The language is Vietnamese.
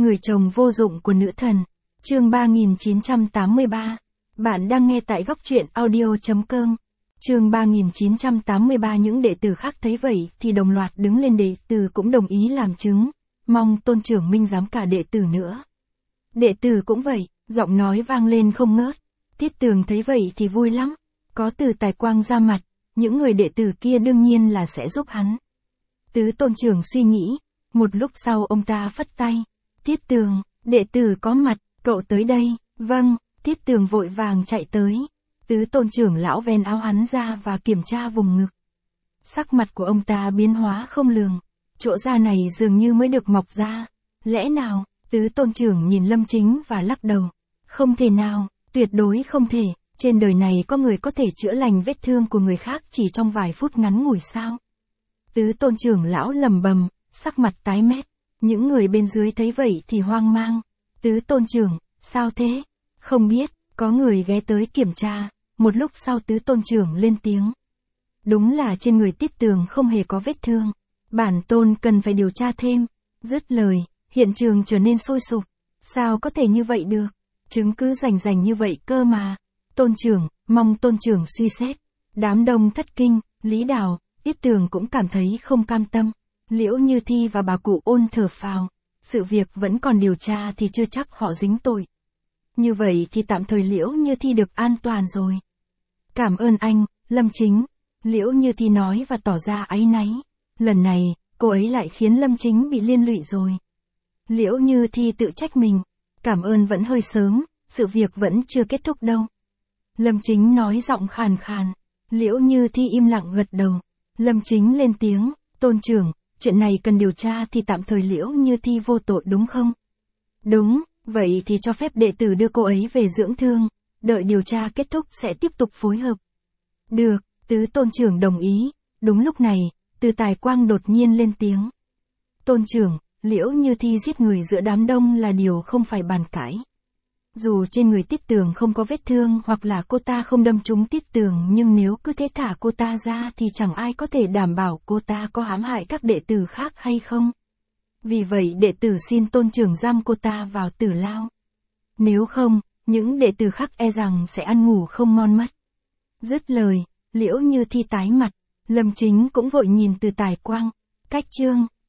Người chồng vô dụng của nữ thần. Chương 3983. Bạn đang nghe tại góc truyện audio.com. Chương 3983. Những đệ tử khác thấy vậy thì đồng loạt đứng lên, đệ tử cũng đồng ý làm chứng, mong Tôn trưởng minh giám cả đệ tử nữa. Đệ tử cũng vậy, giọng nói vang lên không ngớt. Tiết Tường thấy vậy thì vui lắm, có Từ Tài Quang ra mặt, những người đệ tử kia đương nhiên là sẽ giúp hắn. Tứ Tôn trưởng suy nghĩ, một lúc sau ông ta phất tay. Tiết Tường, đệ tử có mặt, cậu tới đây. Vâng, Tiết Tường vội vàng chạy tới. Tứ Tôn trưởng lão ven áo hắn ra và kiểm tra vùng ngực. Sắc mặt của ông ta biến hóa không lường, chỗ da này dường như mới được mọc ra. Lẽ nào? Tứ Tôn trưởng nhìn Lâm Chính và lắc đầu. Không thể nào, tuyệt đối không thể, trên đời này có người có thể chữa lành vết thương của người khác chỉ trong vài phút ngắn ngủi sao? Tứ Tôn trưởng lão lầm bầm, sắc mặt tái mét. Những người bên dưới thấy vậy thì hoang mang. Tứ Tôn trưởng, sao thế? Không biết, có người ghé tới kiểm tra. Một lúc sau Tứ Tôn trưởng lên tiếng. Đúng là trên người Tiết Tường không hề có vết thương. Bản tôn cần phải điều tra thêm. Dứt lời, hiện trường trở nên sôi sục. Sao có thể như vậy được? Chứng cứ rành như vậy cơ mà. Tôn trưởng, mong Tôn trưởng suy xét. Đám đông thất kinh, Lý Đào, Tiết Tường cũng cảm thấy không cam tâm. Liễu Như Thi và bà cụ Ôn thở phào. Sự việc vẫn còn điều tra thì chưa chắc họ dính tội. Như vậy thì tạm thời Liễu Như Thi được an toàn rồi. Cảm ơn anh, Lâm Chính. Liễu Như Thi nói và tỏ ra áy náy. Lần này, cô ấy lại khiến Lâm Chính bị liên lụy rồi. Liễu Như Thi tự trách mình. Cảm ơn vẫn hơi sớm, sự việc vẫn chưa kết thúc đâu. Lâm Chính nói giọng khàn khàn. Liễu Như Thi im lặng gật đầu. Lâm Chính lên tiếng, Tôn trưởng, chuyện này cần điều tra thì tạm thời Liễu Như Thi vô tội đúng không? Đúng, vậy thì cho phép đệ tử đưa cô ấy về dưỡng thương, đợi điều tra kết thúc sẽ tiếp tục phối hợp. Được, Tứ Tôn trưởng đồng ý. Đúng lúc này, Từ Tài Quang đột nhiên lên tiếng. Tôn trưởng, Liễu Như Thi giết người giữa đám đông là điều không phải bàn cãi. Dù trên người Tiết Tường không có vết thương hoặc là cô ta không đâm trúng Tiết Tường, nhưng nếu cứ thế thả cô ta ra thì chẳng ai có thể đảm bảo cô ta có hãm hại các đệ tử khác hay không. Vì vậy đệ tử xin Tôn trưởng giam cô ta vào tử lao. Nếu không, những đệ tử khác e rằng sẽ ăn ngủ không ngon mất. Dứt lời, Liễu Như Thi tái mặt, Lâm Chính cũng vội nhìn Từ Tài Quang. Cách chương